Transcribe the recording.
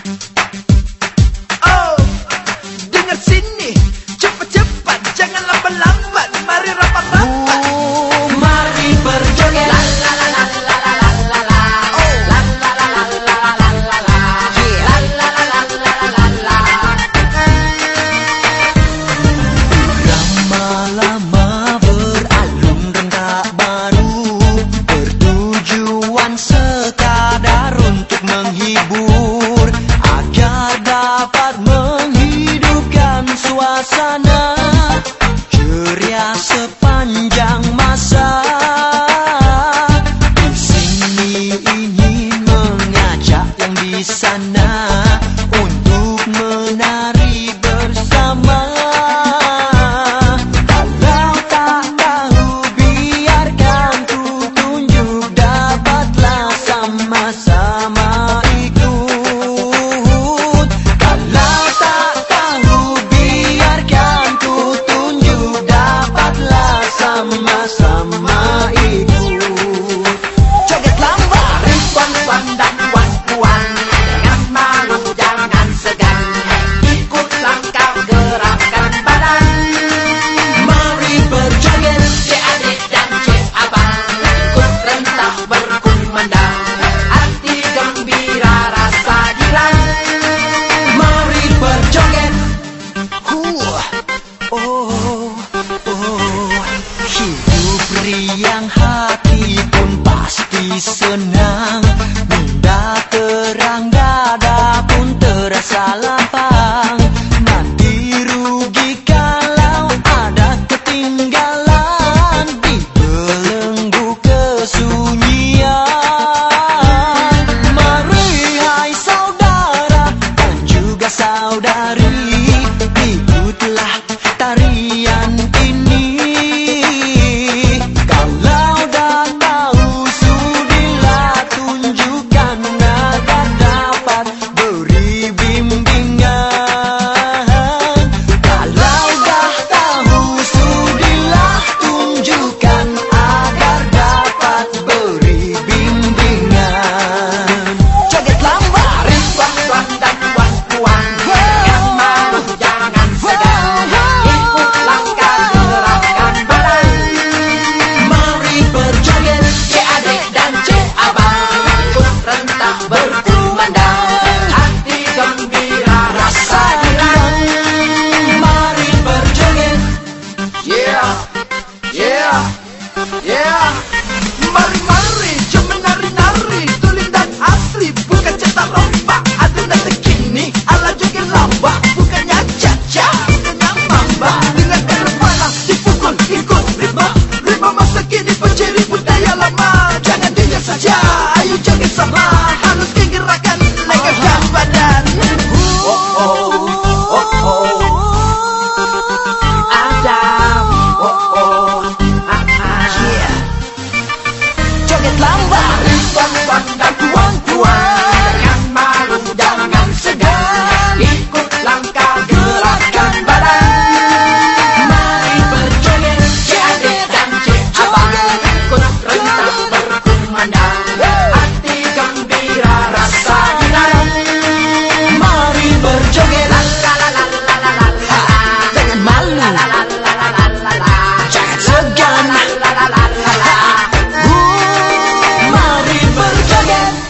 Oh, dengar sini, cepat-cepat, jangan lambat-lambat, mari rapat-rapat. Mari berjoget. La la la la la la la la la. Oh, la la la la la la la la la. Yeah, la la la la la la la. Lama-lama beralun dan tak baru, bertujuan sekadar untuk menghibur, agar dapat menghidupkan suasana ceria sepanjang masa. Di sini ingin mengajak yang di sana untuk menari